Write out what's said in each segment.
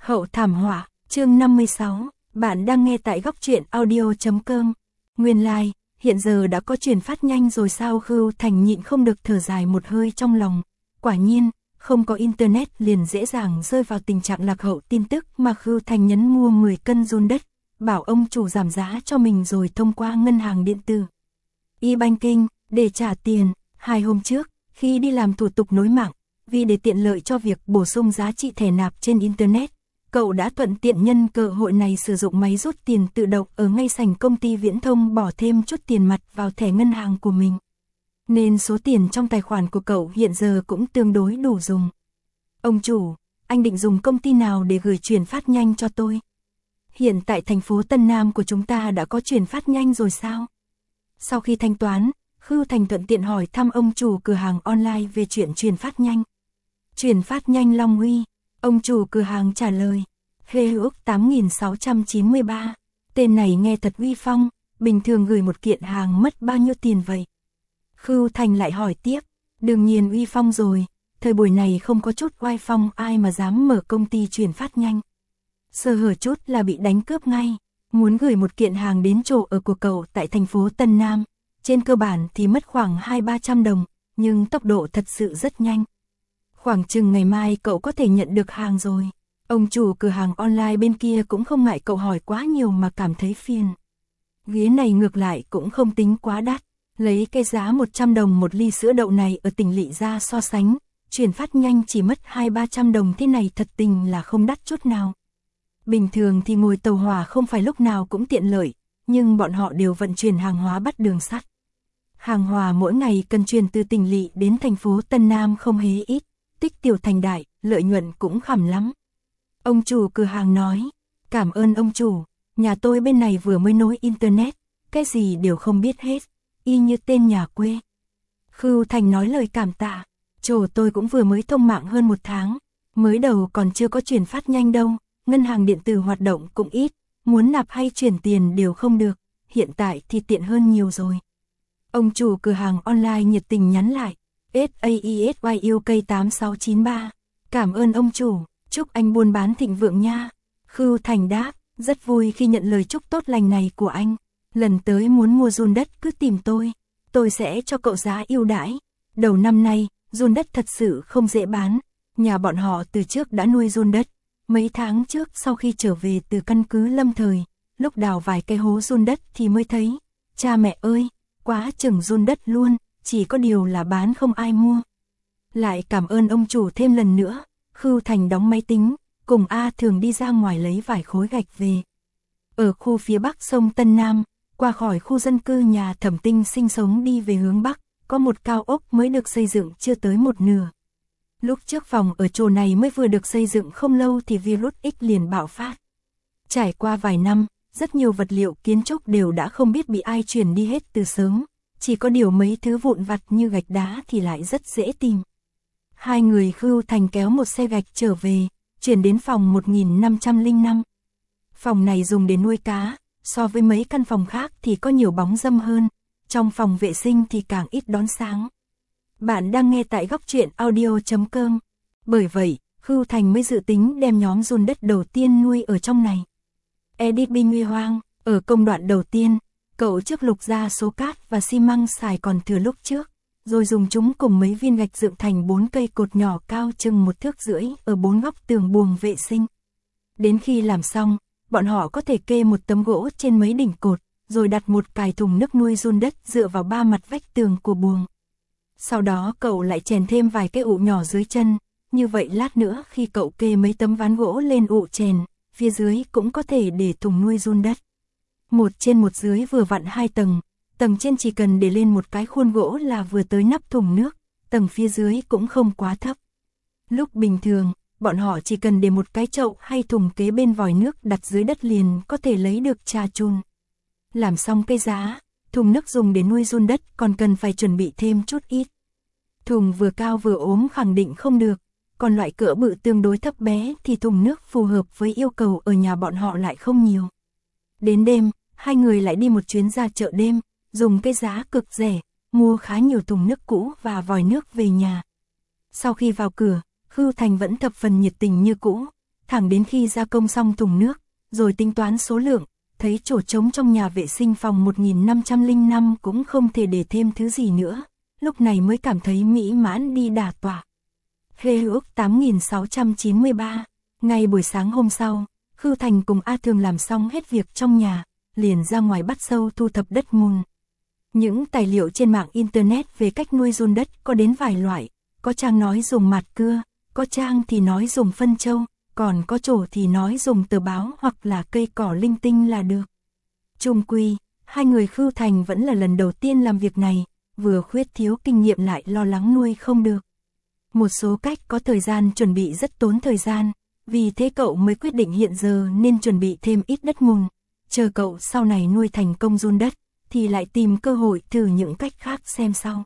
Hậu thảm họa, chương 56, bạn đang nghe tại góc truyện audio.com. Nguyên lai, hiện giờ đã có truyền phát nhanh rồi sao? Khưu Thành nhịn không được thở dài một hơi trong lòng. Quả nhiên, không có internet liền dễ dàng rơi vào tình trạng lạc hậu tin tức mà Khưu Thành nhấn mua 10 cân giun đất, bảo ông chủ giảm giá cho mình rồi thông qua ngân hàng điện tử e-banking để trả tiền. 2 hôm trước, khi đi làm thủ tục nối mạng, vì để tiện lợi cho việc bổ sung giá trị thẻ nạp trên internet, cậu đã thuận tiện nhân cơ hội này sử dụng máy rút tiền tự động ở ngay sảnh công ty viễn thông, bỏ thêm chút tiền mặt vào thẻ ngân hàng của mình. Nên số tiền trong tài khoản của cậu hiện giờ cũng tương đối đủ dùng. Ông chủ, anh định dùng công ty nào để gửi chuyển phát nhanh cho tôi? Hiện tại thành phố Tân Nam của chúng ta đã có chuyển phát nhanh rồi sao? Sau khi thanh toán, Khưu Thành thuận tiện hỏi thăm ông chủ cửa hàng online về chuyện chuyển phát nhanh. Chuyển phát nhanh Long Uy, ông chủ cửa hàng trả lời. Hữu 8693, tên này nghe thật uy phong, bình thường gửi một kiện hàng mất bao nhiêu tiền vậy? Khưu Thành lại hỏi tiếp, đương nhiên uy phong rồi, thời buổi này không có chút oai phong ai mà dám mở công ty chuyển phát nhanh. Sơ hở chút là bị đánh cướp ngay. Muốn gửi một kiện hàng đến chỗ ở của cậu tại thành phố Tân Nam, trên cơ bản thì mất khoảng 200-300 đồng, nhưng tốc độ thật sự rất nhanh. Khoảng chừng ngày mai cậu có thể nhận được hàng rồi. Ông chủ cửa hàng online bên kia cũng không ngại cậu hỏi quá nhiều mà cảm thấy phiền. Ghế này ngược lại cũng không tính quá đắt, lấy cái giá 100 đồng một ly sữa đậu này ở tỉnh lỵ ra so sánh, chuyển phát nhanh chỉ mất 200-300 đồng, thế này thật tình là không đắt chút nào. Bình thường thì ngồi tàu hỏa không phải lúc nào cũng tiện lợi, nhưng bọn họ đều vận chuyển hàng hóa bắt đường sắt. Hàng hóa mỗi ngày cần chuyển từ tỉnh lỵ đến thành phố Tân Nam không hề ít, tích tiểu thành đại, lợi nhuận cũng khẩm lắm. Ông chủ cửa hàng nói, cảm ơn ông chủ, nhà tôi bên này vừa mới nối internet, cái gì đều không biết hết, y như tên nhà quê. Khưu Thành nói lời cảm tạ, chỗ tôi cũng vừa mới thông mạng hơn 1 tháng, mới đầu còn chưa có chuyển phát nhanh đâu. Ngân hàng điện tử hoạt động cũng ít, muốn nạp hay chuyển tiền đều không được, hiện tại thì tiện hơn nhiều rồi. Ông chủ cửa hàng online nhiệt tình nhắn lại, SAESYUK8693, cảm ơn ông chủ, chúc anh buôn bán thịnh vượng nha. Khưu Thành đáp, rất vui khi nhận lời chúc tốt lành này của anh, lần tới muốn mua giun đất cứ tìm tôi sẽ cho cậu giá ưu đãi. Đầu năm nay, giun đất thật sự không dễ bán, nhà bọn họ từ trước đã nuôi giun đất. Mấy tháng trước sau khi trở về từ căn cứ lâm thời, lúc đào vài cái hố giun đất thì mới thấy, cha mẹ ơi, quá chừng giun đất luôn, chỉ có điều là bán không ai mua. Lại cảm ơn ông chủ thêm lần nữa, Khưu Thành đóng máy tính, cùng A Thường đi ra ngoài lấy vài khối gạch về. Ở khu phía bắc sông Tân Nam, qua khỏi khu dân cư nhà Thẩm Tinh sinh sống đi về hướng bắc, có một cao ốc mới được xây dựng chưa tới một nửa. Lúc trước phòng ở chỗ này mới vừa được xây dựng không lâu thì virus X liền bạo phát. Trải qua vài năm, rất nhiều vật liệu kiến trúc đều đã không biết bị ai chuyển đi hết từ sớm, chỉ có điều mấy thứ vụn vặt như gạch đá thì lại rất dễ tìm. 2 người Khưu Thành kéo một xe gạch trở về, chuyển đến phòng 1505. Phòng này dùng để nuôi cá, so với mấy căn phòng khác thì có nhiều bóng râm hơn, trong phòng vệ sinh thì càng ít đón sáng. Bạn đang nghe tại góc truyện audio.com. Bởi vậy, Khưu Thành mới dự tính đem nhóm giun đất đầu tiên nuôi ở trong này. Edit Binh Huy Hoang, ở công đoạn đầu tiên, cậu trước lục ra số cát và xi măng xài còn thừa lúc trước, rồi dùng chúng cùng mấy viên gạch dựng thành 4 cây cột nhỏ cao chừng 1,5 thước ở 4 góc tường buồng vệ sinh. Đến khi làm xong, bọn họ có thể kê một tấm gỗ trên mấy đỉnh cột, rồi đặt một cài thùng nước nuôi giun đất dựa vào 3 mặt vách tường của buồng. Sau đó cậu lại chèn thêm vài cái ụ nhỏ dưới chân, như vậy lát nữa khi cậu kê mấy tấm ván gỗ lên ụ chèn, phía dưới cũng có thể để thùng nuôi giun đất. 1 trên 1 dưới vừa vặn 2 tầng, tầng trên chỉ cần để lên một cái khuôn gỗ là vừa tới nắp thùng nước, tầng phía dưới cũng không quá thấp. Lúc bình thường, bọn họ chỉ cần để một cái chậu hay thùng kế bên vòi nước đặt dưới đất liền có thể lấy được trà chun. Làm xong cái giá, thùng nước dùng để nuôi giun đất còn cần phải chuẩn bị thêm chút ít. Thùng vừa cao vừa ốm khẳng định không được, còn loại cỡ bự tương đối thấp bé thì thùng nước phù hợp với yêu cầu ở nhà bọn họ lại không nhiều. Đến đêm, 2 người lại đi một chuyến ra chợ đêm, dùng cái giá cực rẻ, mua khá nhiều thùng nước cũ và vòi nước về nhà. Sau khi vào cửa, Khưu Thành vẫn thập phần nhiệt tình như cũ, thẳng đến khi gia công xong thùng nước, rồi tính toán số lượng, thấy chỗ trống trong nhà vệ sinh phòng 1505 cũng không thể để thêm thứ gì nữa, lúc này mới cảm thấy mỹ mãn đi đà tọa. Khê ước 8693, ngay buổi sáng hôm sau, Khưu Thành cùng A Thường làm xong hết việc trong nhà, liền ra ngoài bắt sâu thu thập đất mùn. Những tài liệu trên mạng internet về cách nuôi giun đất có đến vài loại, có trang nói dùng mạt cưa, có trang thì nói dùng phân trâu, còn có chỗ thì nói dùng tờ báo hoặc là cây cỏ linh tinh là được. Chung quy, hai người Khưu Thành vẫn là lần đầu tiên làm việc này, vừa khuyết thiếu kinh nghiệm lại lo lắng nuôi không được. Một số cách có thời gian chuẩn bị rất tốn thời gian, vì thế cậu mới quyết định hiện giờ nên chuẩn bị thêm ít đất mùn, chờ cậu sau này nuôi thành công giun đất, thì lại tìm cơ hội thử những cách khác xem sau.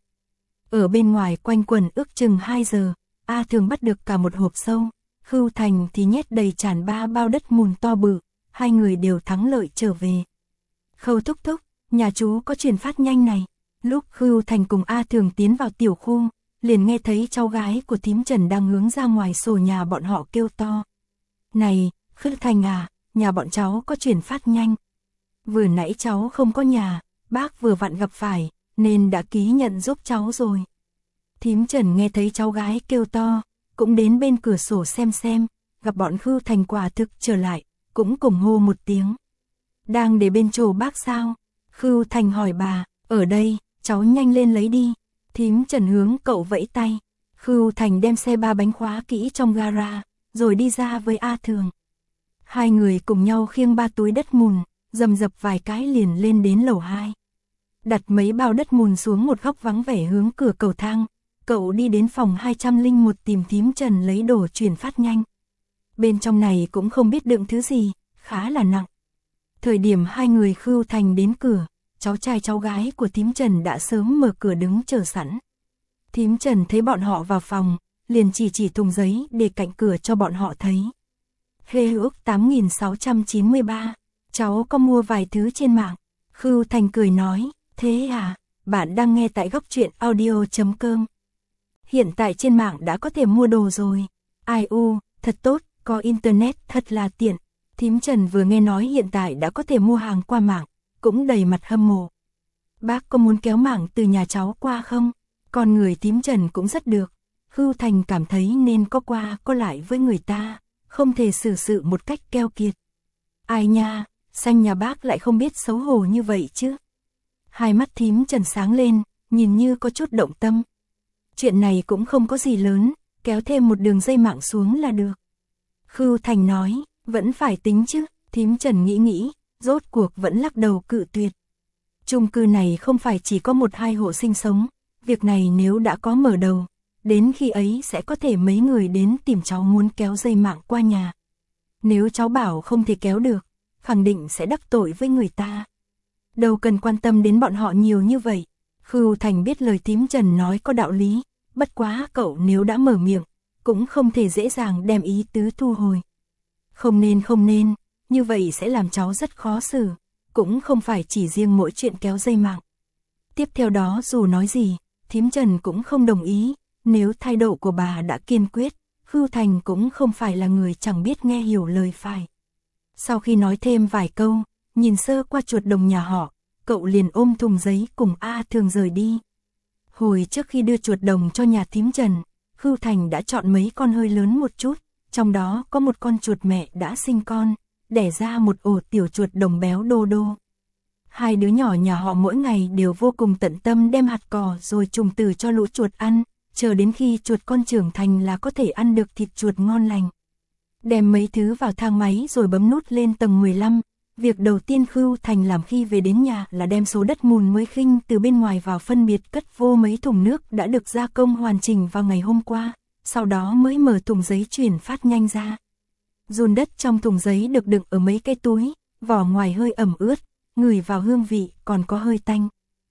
Ở bên ngoài quanh quẩn ước chừng 2 giờ, A Thường bắt được cả một hộp sâu, Khưu Thành thì nhét đầy tràn 3 bao đất mùn to bự, hai người đều thắng lợi trở về. Khâu thúc thúc, nhà chú có chuyển phát nhanh này. Lúc Khưu Thành cùng A Thường tiến vào tiểu khu, liền nghe thấy cháu gái của thím Trần đang hướng ra ngoài sổ nhà bọn họ kêu to. Này, Khưu Thành à, nhà bọn cháu có chuyển phát nhanh. Vừa nãy cháu không có nhà, bác vừa vặn gặp phải, nên đã ký nhận giúp cháu rồi. Thím Trần nghe thấy cháu gái kêu to, cũng đến bên cửa sổ xem, gặp bọn Khưu Thành quả thực trở lại, cũng cùng hô một tiếng. Đang để bên chỗ bác sao? Khưu Thành hỏi bà, ở đây, cháu nhanh lên lấy đi. Thím Trần hướng cậu vẫy tay. Khưu Thành đem xe 3 bánh khóa kỹ trong gara, rồi đi ra với A Thường. Hai người cùng nhau khiêng 3 túi đất mùn, dầm dập vài cái liền lên đến lầu 2. Đặt mấy bao đất mùn xuống một góc vắng vẻ hướng cửa cầu thang, cậu đi đến phòng 201 tìm thím Trần lấy đồ chuyển phát nhanh. Bên trong này cũng không biết đựng thứ gì, khá là nặng. Thời điểm hai người Khưu Thành đến cửa, cháu trai cháu gái của thím Trần đã sớm mở cửa đứng chờ sẵn. Thím Trần thấy bọn họ vào phòng, liền chỉ thùng giấy để cạnh cửa cho bọn họ thấy. Khê ước 8693, cháu có mua vài thứ trên mạng. Khưu Thành cười nói, thế à, bạn đang nghe tại góc truyện audio.com. Hiện tại trên mạng đã có thể mua đồ rồi. Ai u, thật tốt, có internet thật là tiện. Thím Trần vừa nghe nói hiện tại đã có thể mua hàng qua mạng, cũng đầy mặt hâm mộ. Bác có muốn kéo mạng từ nhà cháu qua không? Con người thím Trần cũng rất được. Khưu Thành cảm thấy nên có qua có lại với người ta, không thể xử sự một cách keo kiệt. Ai nha, xanh nhà bác lại không biết xấu hổ như vậy chứ. Hai mắt thím Trần sáng lên, nhìn như có chút động tâm. Chuyện này cũng không có gì lớn, kéo thêm một đường dây mạng xuống là được. Khưu Thành nói, vẫn phải tính chứ. Thím Trần nghĩ, rốt cuộc vẫn lắc đầu cự tuyệt. Chung cư này không phải chỉ có 1-2 hộ sinh sống, việc này nếu đã có mở đầu, đến khi ấy sẽ có thể mấy người đến tìm cháu muốn kéo dây mạng qua nhà. Nếu cháu bảo không thể kéo được, khẳng định sẽ đắc tội với người ta. Đâu cần quan tâm đến bọn họ nhiều như vậy. Khưu Thành biết lời thím Trần nói có đạo lý, bất quá cậu nếu đã mở miệng, cũng không thể dễ dàng đem ý tứ thu hồi. Không nên, như vậy sẽ làm cháu rất khó xử, cũng không phải chỉ riêng mỗi chuyện kéo dây mạng. Tiếp theo đó dù nói gì, thím Trần cũng không đồng ý, nếu thái độ của bà đã kiên quyết, Khưu Thành cũng không phải là người chẳng biết nghe hiểu lời phải. Sau khi nói thêm vài câu, nhìn sơ qua chuột đồng nhà họ, cậu liền ôm thùng giấy cùng A Thường rời đi. Hồi trước khi đưa chuột đồng cho nhà thím Trần, Khưu Thành đã chọn mấy con hơi lớn một chút, trong đó có một con chuột mẹ đã sinh con, đẻ ra một ổ tiểu chuột đồng béo đô đô. Hai đứa nhỏ nhà họ mỗi ngày đều vô cùng tận tâm đem hạt cỏ rồi trùng tử cho lũ chuột ăn, chờ đến khi chuột con trưởng thành là có thể ăn được thịt chuột ngon lành. Đem mấy thứ vào thang máy rồi bấm nút lên tầng 15, việc đầu tiên Khưu Thành làm khi về đến nhà là đem số đất mùn mới khinh từ bên ngoài vào phân biệt cất vô mấy thùng nước đã được gia công hoàn chỉnh vào ngày hôm qua, sau đó mới mở thùng giấy chuyển phát nhanh ra. Giun đất trong thùng giấy được đựng ở mấy cái túi, vỏ ngoài hơi ẩm ướt, ngửi vào hương vị còn có hơi tanh.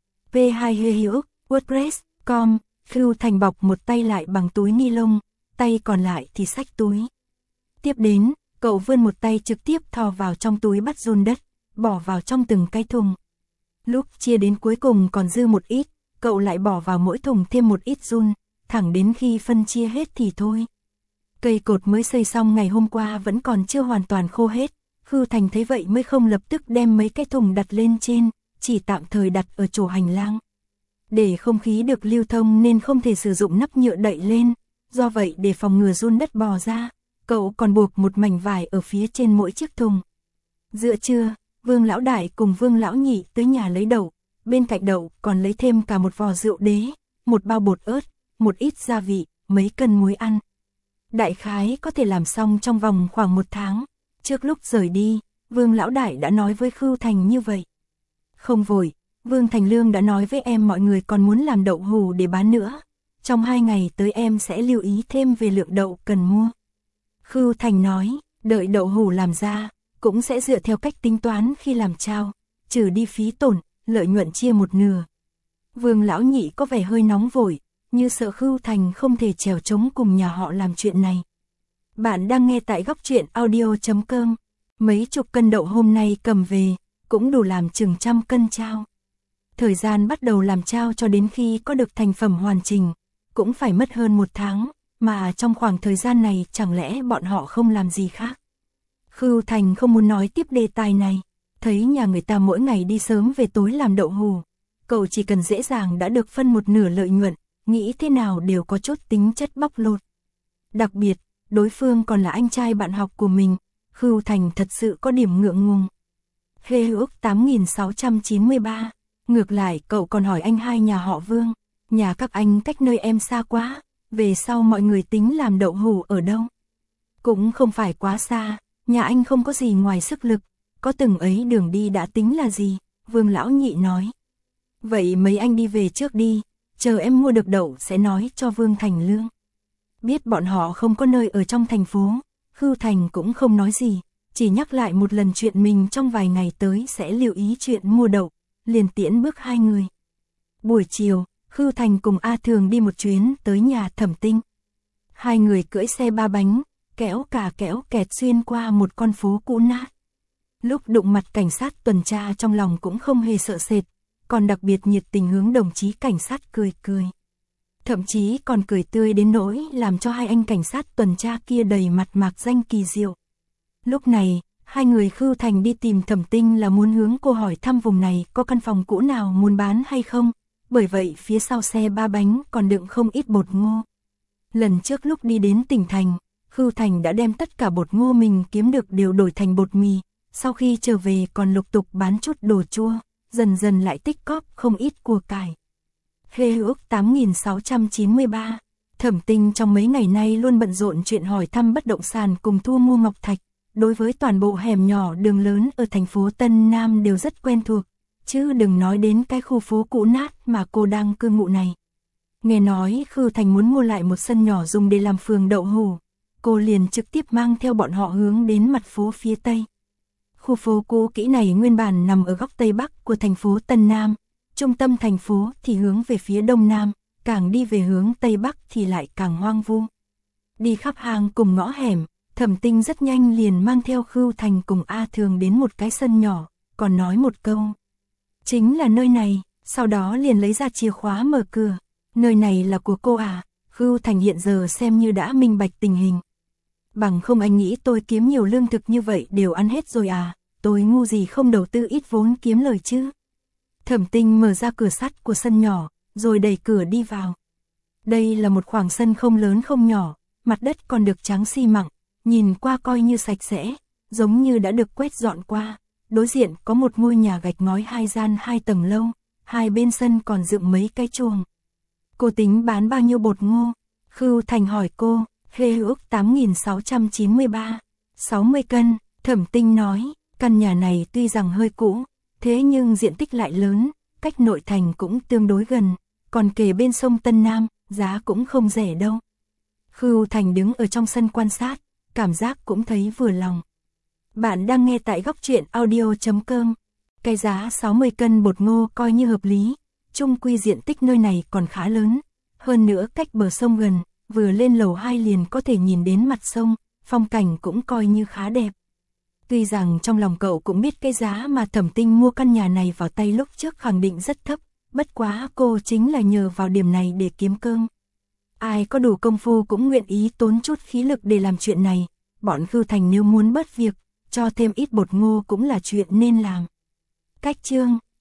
P2 Hữu, WordPress.com, Khưu Thành bọc một tay lại bằng túi ni lông, tay còn lại thì xách túi. Tiếp đến, cậu vươn một tay trực tiếp thò vào trong túi bắt giun đất, bỏ vào trong từng cái thùng. Lúc chia đến cuối cùng còn dư một ít, cậu lại bỏ vào mỗi thùng thêm một ít giun, thẳng đến khi phân chia hết thì thôi. Cây cột mới xây xong ngày hôm qua vẫn còn chưa hoàn toàn khô hết. Khưu Thành thấy vậy mới không lập tức đem mấy cái thùng đặt lên trên, chỉ tạm thời đặt ở chỗ hành lang. Để không khí được lưu thông nên không thể sử dụng nắp nhựa đậy lên, do vậy để phòng ngừa giun đất bò ra, cậu còn buộc một mảnh vải ở phía trên mỗi chiếc thùng. Giữa trưa, Vương Lão Đại cùng Vương Lão Nhị tới nhà lấy đậu, bên cạnh đậu còn lấy thêm cả một vò rượu đế, một bao bột ớt, một ít gia vị, mấy cân muối ăn. Đại khái có thể làm xong trong vòng khoảng 1 tháng. Trước lúc rời đi, Vương Lão Đại đã nói với Khưu Thành như vậy. Không vội, Vương Thành Lương đã nói với em mọi người còn muốn làm đậu hù để bán nữa. Trong 2 ngày tới em sẽ lưu ý thêm về lượng đậu cần mua. Khưu Thành nói, đợi đậu hù làm ra, cũng sẽ dựa theo cách tính toán khi làm chao, trừ đi phí tổn, lợi nhuận chia 1/2. Vương Lão Nhị có vẻ hơi nóng vội, như sợ Khưu Thành không thể chèo chống cùng nhà họ làm chuyện này. Bạn đang nghe tại Góc Truyện Audio.com. Mấy chục cân đậu hôm nay cầm về, cũng đủ làm chừng 100 cân chao. Thời gian bắt đầu làm chao cho đến khi có được thành phẩm hoàn chỉnh, cũng phải mất hơn 1 tháng, mà trong khoảng thời gian này chẳng lẽ bọn họ không làm gì khác. Khưu Thành không muốn nói tiếp đề tài này, thấy nhà người ta mỗi ngày đi sớm về tối làm đậu hù, cậu chỉ cần dễ dàng đã được phân 1/2 lợi nhuận, nghĩ thế nào đều có chút tính chất bóc lột. Đặc biệt, đối phương còn là anh trai bạn học của mình, Khưu Thành thật sự có điểm ngượng ngùng. Hê ước 8693, ngược lại cậu còn hỏi anh hai nhà họ Vương, nhà các anh cách nơi em xa quá, về sau mọi người tính làm đậu hù ở đâu? Cũng không phải quá xa, nhà anh không có gì ngoài sức lực, có từng ấy đường đi đã tính là gì, Vương Lão Nhị nói. Vậy mấy anh đi về trước đi, chờ em mua được đậu sẽ nói cho Vương Thành Lương. Biết bọn họ không có nơi ở trong thành phố, Khưu Thành cũng không nói gì, chỉ nhắc lại một lần chuyện mình trong vài ngày tới sẽ lưu ý chuyện mua đậu, liền tiễn bước 2 người. Buổi chiều, Khưu Thành cùng A Thường đi một chuyến tới nhà Thẩm Tinh. 2 người cưỡi xe 3 bánh, kéo kẹt xuyên qua một con phố cũ nát. Lúc đụng mặt cảnh sát tuần tra trong lòng cũng không hề sợ sệt, còn đặc biệt nhiệt tình hướng đồng chí cảnh sát cười. Thậm chí còn cười tươi đến nỗi làm cho 2 anh cảnh sát tuần tra kia đầy mặt mạc danh kỳ diệu. Lúc này, 2 người Khưu Thành đi tìm Thẩm Tinh là muốn hướng cô hỏi thăm vùng này có căn phòng cũ nào muốn bán hay không, bởi vậy phía sau xe 3 bánh còn đựng không ít bột ngô. Lần trước lúc đi đến tỉnh thành, Khưu Thành đã đem tất cả bột ngô mình kiếm được đều đổi thành bột mì, sau khi trở về còn lục tục bán chút đồ chua, dần dần lại tích cóp không ít của cải. Hê ước 8693, Thẩm Tinh trong mấy ngày nay luôn bận rộn chuyện hỏi thăm bất động sản cùng thu mua ngọc thạch, đối với toàn bộ hẻm nhỏ đường lớn ở thành phố Tân Nam đều rất quen thuộc, chứ đừng nói đến cái khu phố cũ nát mà cô đang cư ngụ này. Nghe nói Khưu Thành muốn mua lại một sân nhỏ dùng để làm phường đậu hù, cô liền trực tiếp mang theo bọn họ hướng đến mặt phố phía Tây. Khu phố cũ kỹ này nguyên bản nằm ở góc Tây Bắc của thành phố Tân Nam, trung tâm thành phố thì hướng về phía Đông Nam, càng đi về hướng Tây Bắc thì lại càng hoang vu. Đi khắp hang cùng ngõ hẻm, Thẩm Tinh rất nhanh liền mang theo Khưu Thành cùng A Thường đến một cái sân nhỏ, còn nói một câu. Chính là nơi này, sau đó liền lấy ra chìa khóa mở cửa. Nơi này là của cô à? Khưu Thành hiện giờ xem như đã minh bạch tình hình. Bằng không anh nghĩ tôi kiếm nhiều lương thực như vậy đều ăn hết rồi à? Tôi ngu gì không đầu tư ít vốn kiếm lời chứ? Thẩm Tinh mở ra cửa sắt của sân nhỏ, rồi đẩy cửa đi vào. Đây là một khoảng sân không lớn không nhỏ, mặt đất còn được tráng xi măng, nhìn qua coi như sạch sẽ, giống như đã được quét dọn qua. Đối diện có một ngôi nhà gạch ngói 2 gian 2 tầng lâu, 2 bên sân còn dựng mấy cái chuồng. Cô tính bán bao nhiêu bột ngô? Khưu Thành hỏi cô. Hê ước 8693, 60 cân, Thẩm Tinh nói, căn nhà này tuy rằng hơi cũ, thế nhưng diện tích lại lớn, cách nội thành cũng tương đối gần, còn kề bên sông Tân Nam, giá cũng không rẻ đâu. Khưu Thành đứng ở trong sân quan sát, cảm giác cũng thấy vừa lòng. Bạn đang nghe tại Góc Truyện Audio.com. Cái giá 60 cân bột ngô coi như hợp lý, chung quy diện tích nơi này còn khá lớn, hơn nữa cách bờ sông gần, vừa lên lầu 2 liền có thể nhìn đến mặt sông, phong cảnh cũng coi như khá đẹp. Tuy rằng trong lòng cậu cũng biết cái giá mà Thẩm Tinh mua căn nhà này vào tay lúc trước khẳng định rất thấp, bất quá cô chính là nhờ vào điểm này để kiếm cơm. Ai có đủ công phu cũng nguyện ý tốn chút khí lực để làm chuyện này, bọn Khưu Thành nếu muốn bớt việc, cho thêm ít bột ngô cũng là chuyện nên làm. Cách chương